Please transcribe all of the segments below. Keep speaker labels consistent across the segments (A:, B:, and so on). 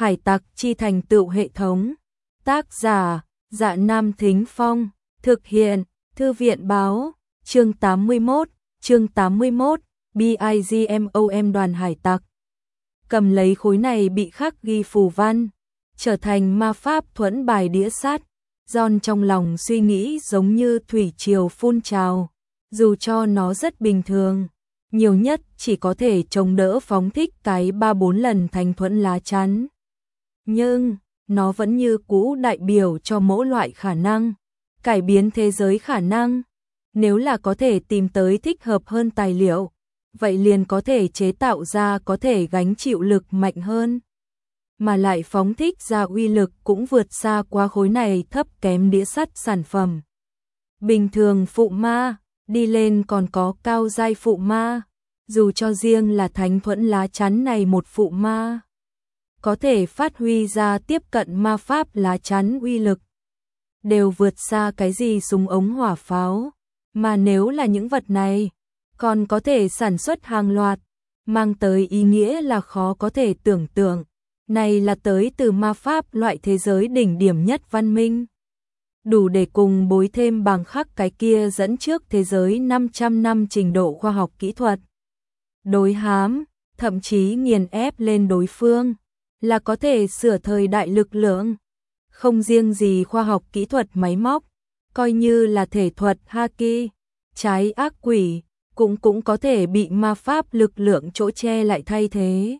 A: Hải tặc chi thành tựu hệ thống. Tác giả, Dạ Nam Thính Phong. Thực hiện, Thư viện báo. Chương 81, BIGMOM đoàn hải tặc. Cầm lấy khối này bị khắc ghi phù văn, trở thành ma pháp thuẫn bài đĩa sắt. John trong lòng suy nghĩ giống như thủy triều phun trào, dù cho nó rất bình thường, nhiều nhất chỉ có thể chống đỡ phóng thích cái 3-4 lần thành thuẫn lá chắn. Nhưng, nó vẫn như cũ đại biểu cho mỗi loại khả năng, cải biến thế giới khả năng. Nếu là có thể tìm tới thích hợp hơn tài liệu, vậy liền có thể chế tạo ra có thể gánh chịu lực mạnh hơn, mà lại phóng thích ra uy lực cũng vượt xa qua khối này thấp kém đĩa sắt sản phẩm. Bình thường phụ ma, đi lên còn có cao giai phụ ma, dù cho riêng là thánh thuẫn lá chắn này một phụ ma, có thể phát huy ra tiếp cận ma pháp lá chắn uy lực, đều vượt xa cái gì súng ống hỏa pháo. Mà nếu là những vật này, còn có thể sản xuất hàng loạt, mang tới ý nghĩa là khó có thể tưởng tượng. Này là tới từ ma pháp loại thế giới đỉnh điểm nhất văn minh, đủ để cùng bối thêm bằng khắc cái kia dẫn trước thế giới 500 năm trình độ khoa học kỹ thuật. Đối hám, thậm chí nghiền ép lên đối phương, là có thể sửa thời đại lực lượng. Không riêng gì khoa học kỹ thuật máy móc, coi như là thể thuật haki, trái ác quỷ, cũng có thể bị ma pháp lực lượng chỗ che lại thay thế.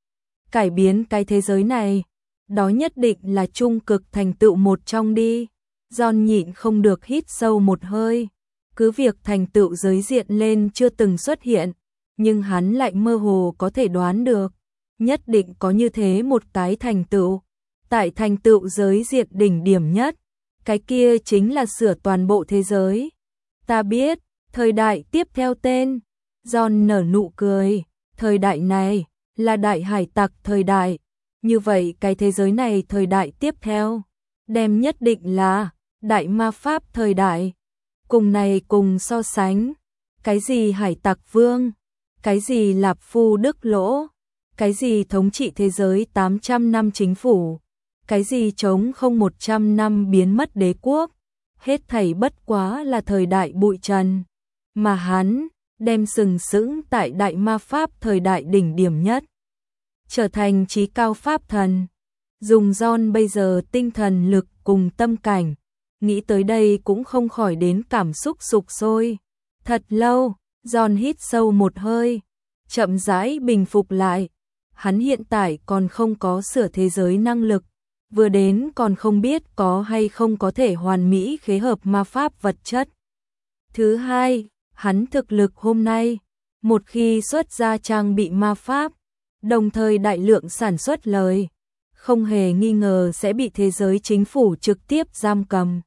A: Cải biến cái thế giới này, đó nhất định là trung cực thành tựu một trong đi. John nhịn không được hít sâu một hơi, cứ việc thành tựu giới diện lên chưa từng xuất hiện, nhưng hắn lại mơ hồ có thể đoán được, nhất định có như thế một cái thành tựu. Tại thành tựu giới diện đỉnh điểm nhất, cái kia chính là sửa toàn bộ thế giới. Ta biết, thời đại tiếp theo tên. John nở nụ cười, thời đại này là đại hải tặc thời đại. Như vậy cái thế giới này thời đại tiếp theo, đem nhất định là đại ma pháp thời đại. Cùng này cùng so sánh, cái gì hải tặc vương, cái gì lạp phu đức lỗ, cái gì thống trị thế giới 800 năm chính phủ, cái gì chống không 100 năm biến mất đế quốc, hết thảy bất quá là thời đại bụi trần, mà hắn đem sừng sững tại đại ma pháp thời đại đỉnh điểm nhất, trở thành chí cao pháp thần. Dùng John bây giờ tinh thần lực cùng tâm cảnh, nghĩ tới đây cũng không khỏi đến cảm xúc sục sôi. Thật lâu, John hít sâu một hơi, chậm rãi bình phục lại. Hắn hiện tại còn không có sửa thế giới năng lực, vừa đến còn không biết có hay không có thể hoàn mỹ khế hợp ma pháp vật chất. Thứ hai, hắn thực lực hôm nay, một khi xuất ra trang bị ma pháp, đồng thời đại lượng sản xuất lời, không hề nghi ngờ sẽ bị thế giới chính phủ trực tiếp giam cầm.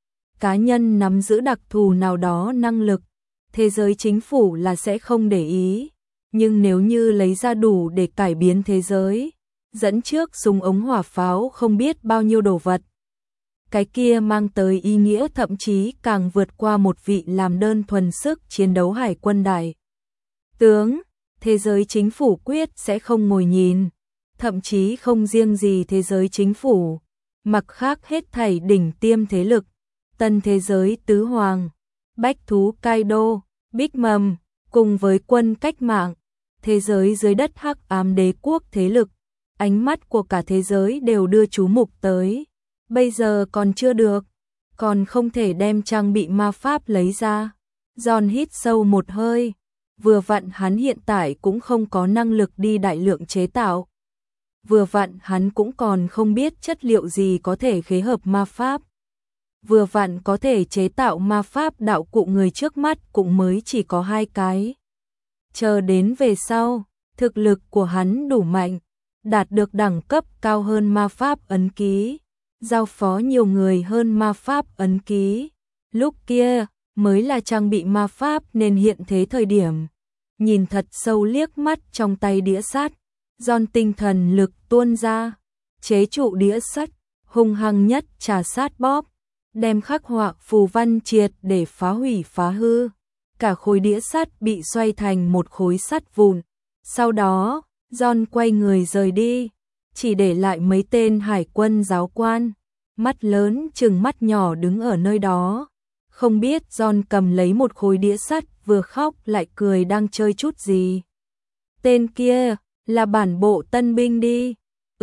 A: Cá nhân nắm giữ đặc thù nào đó năng lực, thế giới chính phủ là sẽ không để ý, nhưng nếu như lấy ra đủ để cải biến thế giới, dẫn trước súng ống hỏa pháo không biết bao nhiêu đồ vật, cái kia mang tới ý nghĩa thậm chí càng vượt qua một vị làm đơn thuần sức chiến đấu hải quân đại tướng. Thế giới chính phủ quyết sẽ không ngồi nhìn, thậm chí không riêng gì thế giới chính phủ, mặc khác hết thảy đỉnh tiêm thế lực, tân thế giới tứ hoàng, bách thú Kaido, Big Mom, cùng với quân cách mạng, thế giới dưới đất hắc ám đế quốc thế lực, ánh mắt của cả thế giới đều đưa chú mục tới. Bây giờ còn chưa được, còn không thể đem trang bị ma pháp lấy ra. John hít sâu một hơi, vừa vặn hắn hiện tại cũng không có năng lực đi đại lượng chế tạo. Vừa vặn hắn cũng còn không biết chất liệu gì có thể khế hợp ma pháp. Vừa vặn có thể chế tạo ma pháp đạo cụ người trước mắt cũng mới chỉ có 2 cái. Chờ đến về sau, thực lực của hắn đủ mạnh, đạt được đẳng cấp cao hơn ma pháp ấn ký, giao phó nhiều người hơn ma pháp ấn ký. Lúc kia mới là trang bị ma pháp nên hiện thế thời điểm. Nhìn thật sâu liếc mắt trong tay đĩa sắt, John tinh thần lực tuôn ra, chế trụ đĩa sắt, hung hăng nhất trà sát bóp, đem khắc họa phù văn triệt để phá hủy phá hư. Cả khối đĩa sắt bị xoay thành một khối sắt vụn. Sau đó, John quay người rời đi. chỉ để lại mấy tên hải quân giáo quan, mắt lớn chừng mắt nhỏ đứng ở nơi đó. Không biết John cầm lấy một khối đĩa sắt, vừa khóc lại cười đang chơi chút gì. Tên kia, là bản bộ tân binh đi.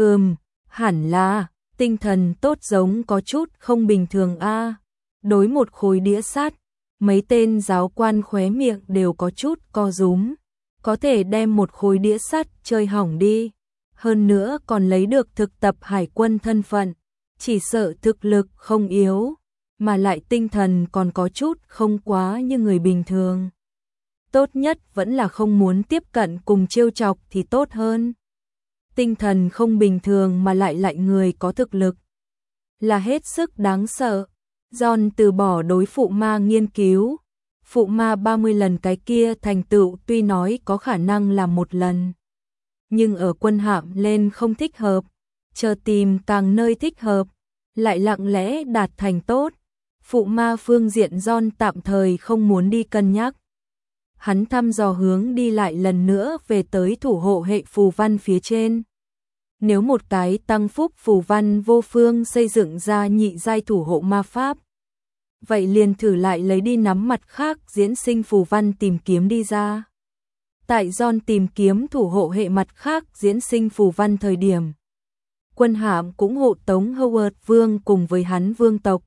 A: Hẳn là, tinh thần tốt giống có chút không bình thường a. Đối một khối đĩa sắt, mấy tên giáo quan khóe miệng đều có chút co rúm. Có thể đem một khối đĩa sắt chơi hỏng đi. Hơn nữa còn lấy được thực tập hải quân thân phận. Chỉ sợ thực lực không yếu, mà lại tinh thần còn có chút không quá như người bình thường. Tốt nhất vẫn là không muốn tiếp cận cùng trêu chọc thì tốt hơn. Tinh thần không bình thường mà lại người có thực lực, là hết sức đáng sợ. John từ bỏ đối phụ ma nghiên cứu. Phụ ma 30 lần cái kia thành tựu tuy nói có khả năng là một lần, nhưng ở quân hạm lên không thích hợp, chờ tìm càng nơi thích hợp, lại lặng lẽ đạt thành tốt. Phụ ma phương diện John tạm thời không muốn đi cân nhắc. Hắn thăm dò hướng đi lại lần nữa về tới thủ hộ hệ phù văn phía trên. Nếu một cái tăng phúc phù văn vô phương xây dựng ra nhị giai thủ hộ ma pháp, vậy liền thử lại lấy đi nắm mặt khác diễn sinh phù văn tìm kiếm đi ra. Tại John tìm kiếm thủ hộ hệ mặt khác diễn sinh phù văn thời điểm, quân hạm cũng hộ tống Howard Vương cùng với hắn vương tộc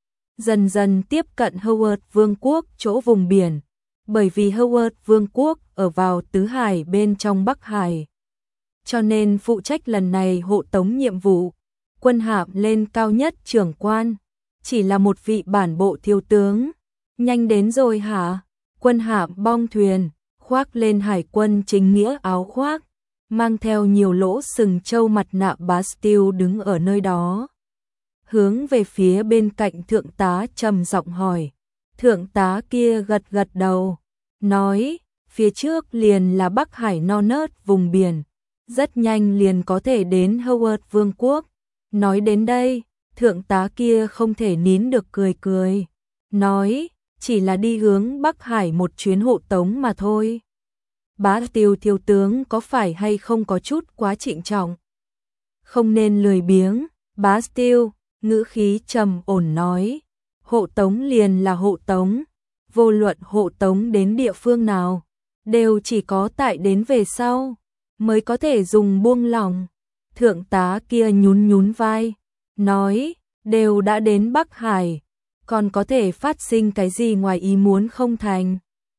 A: dần dần tiếp cận Howard Vương quốc chỗ vùng biển, bởi vì Howard Vương quốc ở vào Tứ Hải bên trong Bắc Hải. Cho nên phụ trách lần này hộ tống nhiệm vụ, quân hạm lên cao nhất trưởng quan, chỉ là một vị bản bộ thiếu tướng. Nhanh đến rồi hả? Quân hạm bong thuyền, khoác lên hải quân chính nghĩa áo khoác, mang theo nhiều lỗ sừng trâu mặt nạ Bastille đứng ở nơi đó. Hướng về phía bên cạnh thượng tá trầm giọng hỏi. Thượng tá kia gật gật đầu, nói, phía trước liền là Bắc Hải non nớt vùng biển, rất nhanh liền có thể đến Howard Vương quốc. Nói đến đây, thượng tá kia không thể nín được cười, nói, chỉ là đi hướng Bắc Hải một chuyến hộ tống mà thôi. Bastille thiếu tướng có phải hay không có chút quá trịnh trọng? Không nên lười biếng. Bastille ngữ khí trầm ổn nói, hộ tống liền là hộ tống, vô luận hộ tống đến địa phương nào, đều chỉ có tại đến về sau mới có thể dùng buông lỏng. Thượng tá kia nhún vai, nói, đều đã đến Bắc Hải, còn có thể phát sinh cái gì ngoài ý muốn không thành?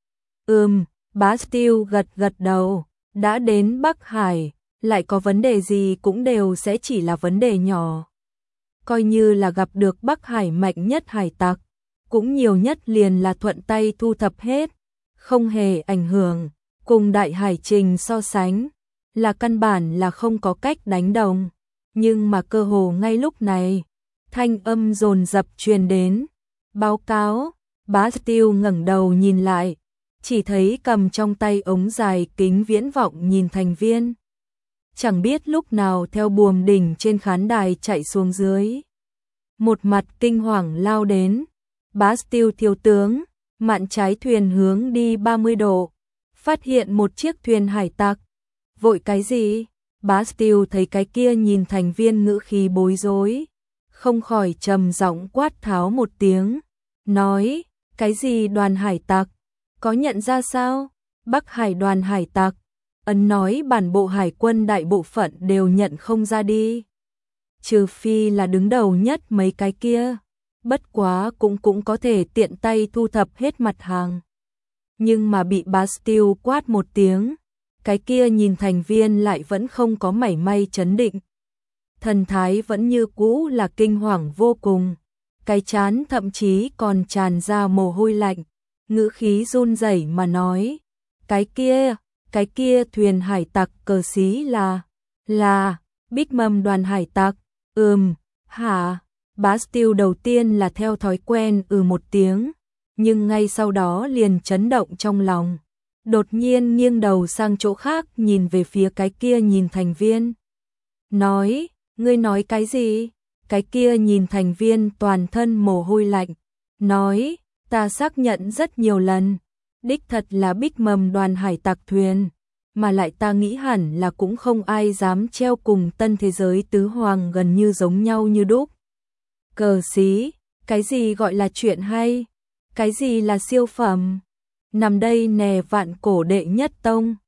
A: Bastille gật đầu, đã đến Bắc Hải, lại có vấn đề gì cũng đều sẽ chỉ là vấn đề nhỏ. Coi như là gặp được Bắc Hải mạnh nhất hải tặc, cũng nhiều nhất liền là thuận tay thu thập hết, không hề ảnh hưởng. Cùng đại hải trình so sánh, là căn bản là không có cách đánh đồng. Nhưng mà cơ hồ ngay lúc này, thanh âm dồn dập truyền đến. Báo cáo. Bastille ngẩng đầu nhìn lại, chỉ thấy cầm trong tay ống dài kính viễn vọng nhìn thành viên. Chẳng biết lúc nào theo buồm đỉnh trên khán đài chạy xuống dưới. Một mặt kinh hoàng lao đến. Bastille thiếu tướng, mạn trái thuyền hướng đi 30 độ. Phát hiện một chiếc thuyền hải tặc. Vội cái gì? Bastille thấy cái kia nhìn thành viên ngữ khí bối rối, không khỏi trầm giọng quát tháo một tiếng, nói, cái gì đoàn hải tặc? Có nhận ra sao? Bắc Hải đoàn hải tặc. Ấn nói bản bộ hải quân đại bộ phận đều nhận không ra đi. Trừ phi là đứng đầu nhất mấy cái kia. Bất quá cũng có thể tiện tay thu thập hết mặt hàng. Nhưng mà bị Bastille quát một tiếng, cái kia nhìn thành viên lại vẫn không có mảy may chấn định. Thần thái vẫn như cũ là kinh hoàng vô cùng. Cái trán thậm chí còn tràn ra mồ hôi lạnh. Ngữ khí run rẩy mà nói, cái kia thuyền hải tặc cờ xí là Bích Mầm đoàn hải tặc. Hả? Bastille đầu tiên là theo thói quen một tiếng, nhưng ngay sau đó liền chấn động trong lòng. Đột nhiên nghiêng đầu sang chỗ khác nhìn về phía cái kia nhìn thành viên. Nói, ngươi nói cái gì? Cái kia nhìn thành viên toàn thân mồ hôi lạnh. Nói, ta xác nhận rất nhiều lần. Đích thật là Bích Mầm đoàn hải tặc thuyền. mà lại ta nghĩ hẳn là cũng không ai dám treo cùng tân thế giới tứ hoàng gần như giống nhau như đúc. Cờ xí, cái gì gọi là chuyện hay? Cái gì là siêu phẩm? Nằm đây nè vạn cổ đệ nhất tông.